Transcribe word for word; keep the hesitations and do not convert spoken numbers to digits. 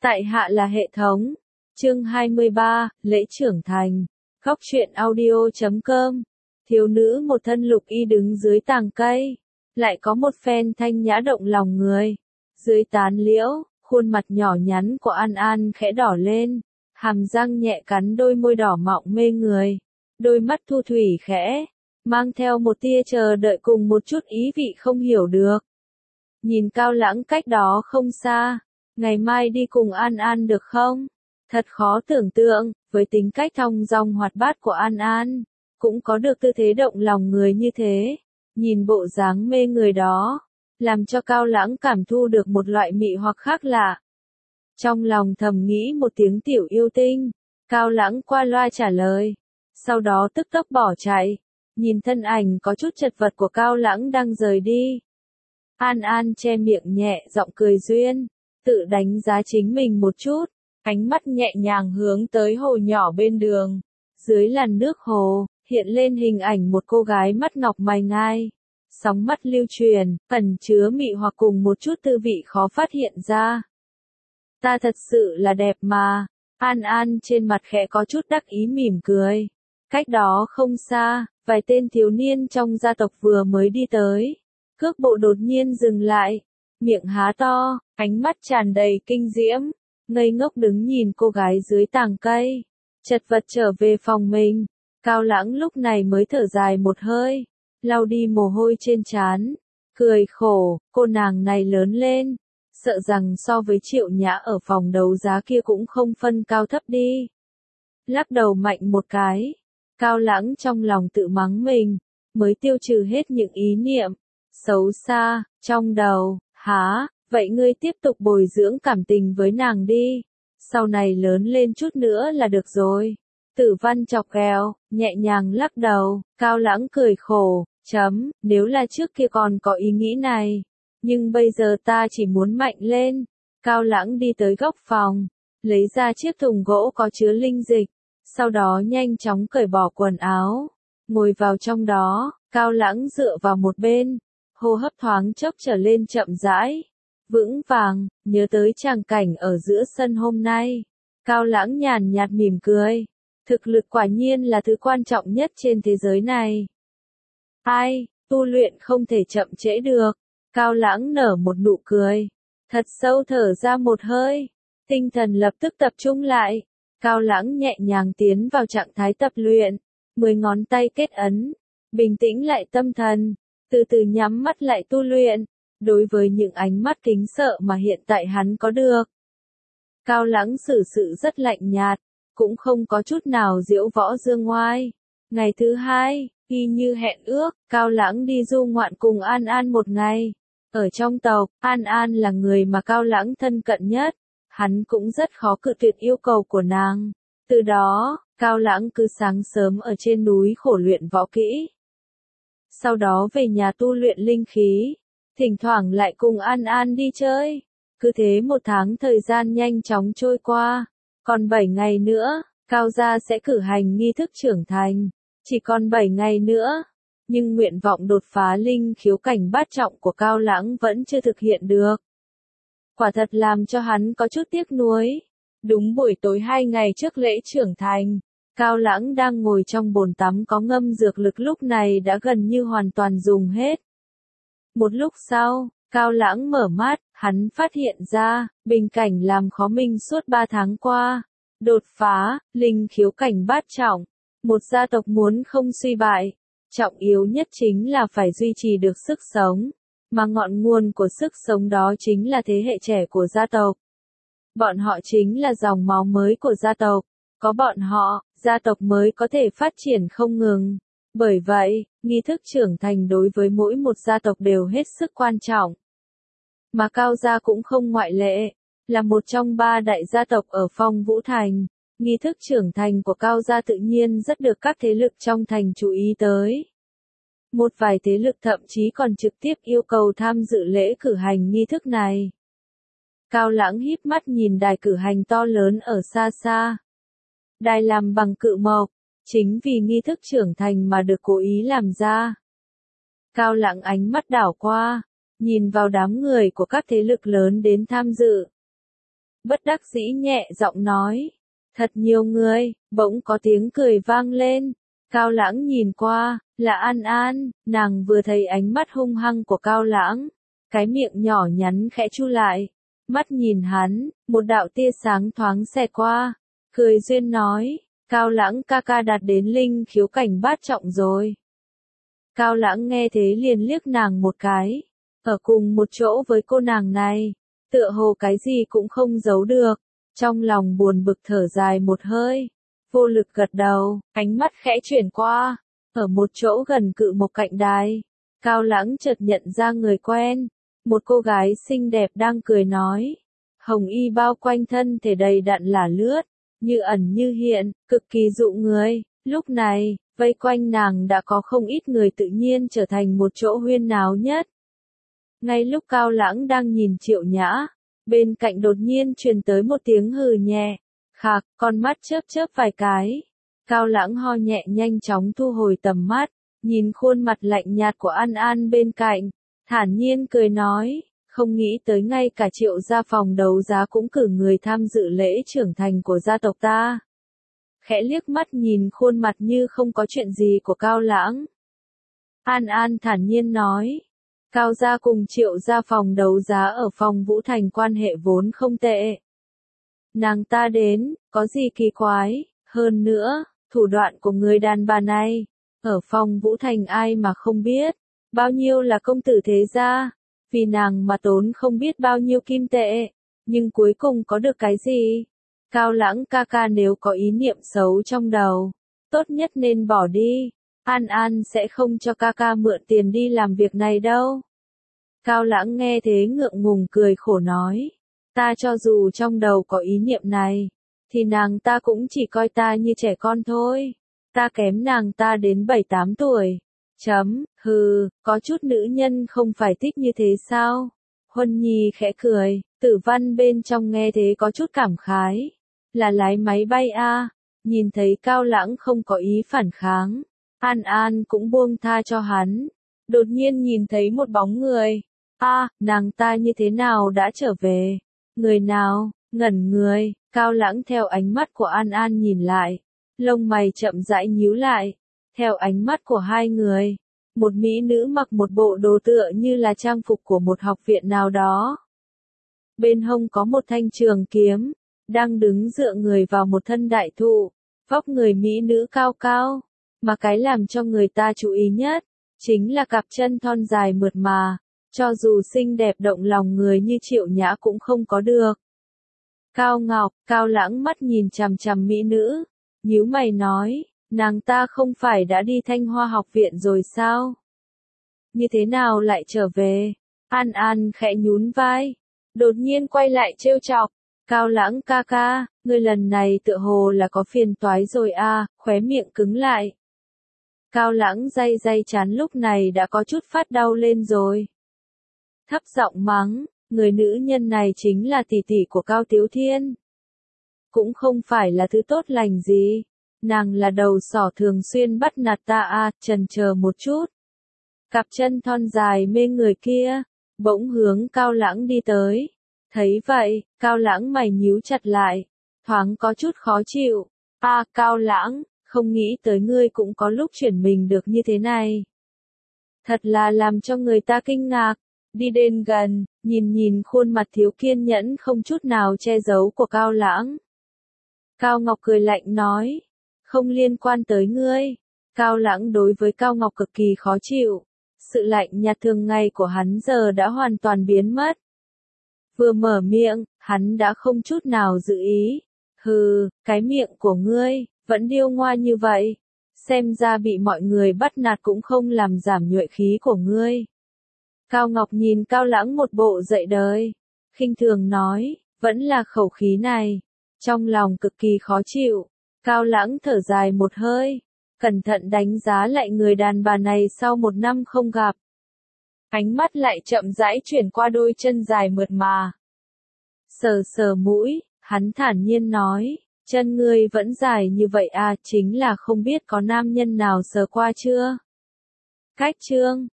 Tại hạ là hệ thống. Chương hai mươi ba, lễ trưởng thành. Góc truyện audio chấm com. Thiếu nữ một thân lục y đứng dưới tàng cây, lại có một phen thanh nhã động lòng người. Dưới tán liễu, khuôn mặt nhỏ nhắn của An An khẽ đỏ lên, hàm răng nhẹ cắn đôi môi đỏ mọng mê người, đôi mắt thu thủy khẽ, mang theo một tia chờ đợi cùng một chút ý vị không hiểu được. Nhìn Cao Lãng cách đó không xa, ngày mai đi cùng An An được không? Thật khó tưởng tượng, với tính cách thong dong hoạt bát của An An, cũng có được tư thế động lòng người như thế. Nhìn bộ dáng mê người đó, làm cho Cao Lãng cảm thu được một loại mị hoặc khác lạ. Trong lòng thầm nghĩ một tiếng tiểu yêu tinh, Cao Lãng qua loa trả lời, sau đó tức tốc bỏ chạy. Nhìn thân ảnh có chút chật vật của Cao Lãng đang rời đi, An An che miệng nhẹ giọng cười duyên, tự đánh giá chính mình một chút, ánh mắt nhẹ nhàng hướng tới hồ nhỏ bên đường. Dưới làn nước hồ, hiện lên hình ảnh một cô gái mắt ngọc mày ngai, sóng mắt lưu truyền, ẩn chứa mị hoặc cùng một chút tư vị khó phát hiện ra. Ta thật sự là đẹp mà. An An trên mặt khẽ có chút đắc ý mỉm cười. Cách đó không xa, vài tên thiếu niên trong gia tộc vừa mới đi tới. Cước bộ đột nhiên dừng lại, miệng há to, ánh mắt tràn đầy kinh diễm, ngây ngốc đứng nhìn cô gái dưới tàng cây, chật vật trở về phòng mình. Cao Lãng lúc này mới thở dài một hơi, lau đi mồ hôi trên trán, cười khổ, cô nàng này lớn lên, sợ rằng so với Triệu Nhã ở phòng đấu giá kia cũng không phân cao thấp đi. Lắc đầu mạnh một cái, Cao Lãng trong lòng tự mắng mình, mới tiêu trừ hết những ý niệm xấu xa trong đầu. Hả, vậy ngươi tiếp tục bồi dưỡng cảm tình với nàng đi, sau này lớn lên chút nữa là được rồi. Tử Văn chọc ghẹo, nhẹ nhàng lắc đầu. Cao Lãng cười khổ, chấm, nếu là trước kia còn có ý nghĩ này, nhưng bây giờ ta chỉ muốn mạnh lên. Cao Lãng đi tới góc phòng, lấy ra chiếc thùng gỗ có chứa linh dịch, sau đó nhanh chóng cởi bỏ quần áo, ngồi vào trong đó. Cao Lãng dựa vào một bên, hô hấp thoáng chốc trở lên chậm rãi, vững vàng, nhớ tới tràng cảnh ở giữa sân hôm nay. Cao Lãng nhàn nhạt mỉm cười, thực lực quả nhiên là thứ quan trọng nhất trên thế giới này. Ai, tu luyện không thể chậm trễ được. Cao Lãng nở một nụ cười, thật sâu thở ra một hơi, tinh thần lập tức tập trung lại. Cao Lãng nhẹ nhàng tiến vào trạng thái tập luyện, mười ngón tay kết ấn, bình tĩnh lại tâm thần, từ từ nhắm mắt lại tu luyện. Đối với những ánh mắt kính sợ mà hiện tại hắn có được, Cao Lãng xử sự rất lạnh nhạt, cũng không có chút nào diễu võ dương ngoai. Ngày thứ hai, y như hẹn ước, Cao Lãng đi du ngoạn cùng An An một ngày. Ở trong tộc, An An là người mà Cao Lãng thân cận nhất, hắn cũng rất khó cự tuyệt yêu cầu của nàng. Từ đó, Cao Lãng cứ sáng sớm ở trên núi khổ luyện võ kỹ, sau đó về nhà tu luyện linh khí, thỉnh thoảng lại cùng An An đi chơi. Cứ thế một tháng thời gian nhanh chóng trôi qua, còn bảy ngày nữa, Cao gia sẽ cử hành nghi thức trưởng thành. Chỉ còn bảy ngày nữa, nhưng nguyện vọng đột phá linh khiếu cảnh bát trọng của Cao Lãng vẫn chưa thực hiện được. Quả thật làm cho hắn có chút tiếc nuối. Đúng buổi tối hai ngày trước lễ trưởng thành, Cao Lãng đang ngồi trong bồn tắm có ngâm dược lực lúc này đã gần như hoàn toàn dùng hết. Một lúc sau, Cao Lãng mở mắt, hắn phát hiện ra, bình cảnh làm khó mình suốt ba tháng qua. Đột phá, linh khiếu cảnh bát trọng. Một gia tộc muốn không suy bại, trọng yếu nhất chính là phải duy trì được sức sống. Mà ngọn nguồn của sức sống đó chính là thế hệ trẻ của gia tộc. Bọn họ chính là dòng máu mới của gia tộc. Có bọn họ, gia tộc mới có thể phát triển không ngừng. Bởi vậy, nghi thức trưởng thành đối với mỗi một gia tộc đều hết sức quan trọng. Mà Cao gia cũng không ngoại lệ, là một trong ba đại gia tộc ở Phong Vũ Thành. Nghi thức trưởng thành của Cao gia tự nhiên rất được các thế lực trong thành chú ý tới. Một vài thế lực thậm chí còn trực tiếp yêu cầu tham dự lễ cử hành nghi thức này. Cao Lãng híp mắt nhìn đài cử hành to lớn ở xa xa. Đài làm bằng cự mộc, chính vì nghi thức trưởng thành mà được cố ý làm ra. Cao Lãng ánh mắt đảo qua, nhìn vào đám người của các thế lực lớn đến tham dự. bất đắc dĩ nhẹ giọng nói. Thật nhiều người, bỗng có tiếng cười vang lên. Cao Lãng nhìn qua, là An An, nàng vừa thấy ánh mắt hung hăng của Cao Lãng. Cái miệng nhỏ nhắn khẽ chu lại. Mắt nhìn hắn, một đạo tia sáng thoáng xẹt qua. Cười duyên nói, Cao Lãng ca ca đạt đến linh khiếu cảnh bát trọng rồi. Cao Lãng nghe thế liền liếc nàng một cái. Ở cùng một chỗ với cô nàng này, tựa hồ cái gì cũng không giấu được. Trong lòng buồn bực thở dài một hơi. Vô lực gật đầu, ánh mắt khẽ chuyển qua. Ở một chỗ gần cự một cạnh đài, Cao Lãng chợt nhận ra người quen. Một cô gái xinh đẹp đang cười nói. Hồng y bao quanh thân thể đầy đặn là lướt, như ẩn như hiện, cực kỳ dụ người. Lúc này, vây quanh nàng đã có không ít người tự nhiên trở thành một chỗ huyên náo nhất. Ngay lúc Cao Lãng đang nhìn Triệu Nhã, bên cạnh đột nhiên truyền tới một tiếng hừ nhẹ, khạc, con mắt chớp chớp vài cái. Cao Lãng ho nhẹ nhanh chóng thu hồi tầm mắt, nhìn khuôn mặt lạnh nhạt của An An bên cạnh, thản nhiên cười nói, không nghĩ tới ngay cả Triệu gia phòng đấu giá cũng cử người tham dự lễ trưởng thành của gia tộc ta. Khẽ liếc mắt nhìn khuôn mặt như không có chuyện gì của Cao Lãng. An An thản nhiên nói, Cao gia cùng Triệu gia phòng đấu giá ở phòng Vũ Thành quan hệ vốn không tệ. Nàng ta đến, có gì kỳ quái, hơn nữa, thủ đoạn của người đàn bà này, ở phòng Vũ Thành ai mà không biết, bao nhiêu là công tử thế gia, vì nàng mà tốn không biết bao nhiêu kim tệ, nhưng cuối cùng có được cái gì? Cao Lãng ca ca nếu có ý niệm xấu trong đầu, tốt nhất nên bỏ đi, An An sẽ không cho ca ca mượn tiền đi làm việc này đâu. Cao Lãng nghe thế ngượng ngùng cười khổ nói, ta cho dù trong đầu có ý niệm này, thì nàng ta cũng chỉ coi ta như trẻ con thôi, ta kém nàng ta đến bảy tám tuổi. Chấm, hừ, có chút nữ nhân không phải thích như thế sao? Huân Nhi khẽ cười, Tử Văn bên trong nghe thế có chút cảm khái. Là lái máy bay a? Nhìn thấy Cao Lãng không có ý phản kháng, An An cũng buông tha cho hắn. Đột nhiên nhìn thấy một bóng người. A, nàng ta như thế nào đã trở về? Người nào? Ngẩn người, Cao Lãng theo ánh mắt của An An nhìn lại. Lông mày chậm rãi nhíu lại. Theo ánh mắt của hai người, một mỹ nữ mặc một bộ đồ tựa như là trang phục của một học viện nào đó. Bên hông có một thanh trường kiếm, đang đứng dựa người vào một thân đại thụ, vóc người mỹ nữ cao cao, mà cái làm cho người ta chú ý nhất, chính là cặp chân thon dài mượt mà, cho dù xinh đẹp động lòng người như Triệu Nhã cũng không có được. Cao Ngọc, Cao Lãng mắt nhìn chằm chằm mỹ nữ, nhíu mày nói, nàng ta không phải đã đi Thanh Hoa học viện rồi sao? Như thế nào lại trở về? An An khẽ nhún vai, đột nhiên quay lại trêu chọc, Cao Lãng ca ca, ngươi lần này tựa hồ là có phiền toái rồi a, khóe miệng cứng lại. Cao Lãng day day chán lúc này đã có chút phát đau lên rồi. Thấp giọng mắng, người nữ nhân này chính là tỷ tỷ của Cao Tiếu Thiên. Cũng không phải là thứ tốt lành gì. Nàng là đầu sỏ thường xuyên bắt nạt ta a, chần chờ một chút. Cặp chân thon dài mê người kia, bỗng hướng Cao Lãng đi tới. Thấy vậy, Cao Lãng mày nhíu chặt lại, thoáng có chút khó chịu. A, Cao Lãng, không nghĩ tới ngươi cũng có lúc chuyển mình được như thế này. Thật là làm cho người ta kinh ngạc. Đi đến gần, nhìn nhìn khuôn mặt thiếu kiên nhẫn không chút nào che giấu của Cao Lãng. Cao Ngọc cười lạnh nói, không liên quan tới ngươi. Cao Lãng đối với Cao Ngọc cực kỳ khó chịu. Sự lạnh nhạt thường ngày của hắn giờ đã hoàn toàn biến mất. Vừa mở miệng, hắn đã không chút nào giữ ý. Hừ, cái miệng của ngươi, vẫn điêu ngoa như vậy. Xem ra bị mọi người bắt nạt cũng không làm giảm nhuệ khí của ngươi. Cao Ngọc nhìn Cao Lãng một bộ dạy đời. Khinh thường nói, vẫn là khẩu khí này. Trong lòng cực kỳ khó chịu. Cao Lãng thở dài một hơi. Cẩn thận đánh giá lại người đàn bà này sau một năm không gặp. Ánh mắt lại chậm rãi chuyển qua đôi chân dài mượt mà. Sờ sờ mũi, hắn thản nhiên nói, chân ngươi vẫn dài như vậy à, chính là không biết có nam nhân nào sờ qua chưa? Cách chương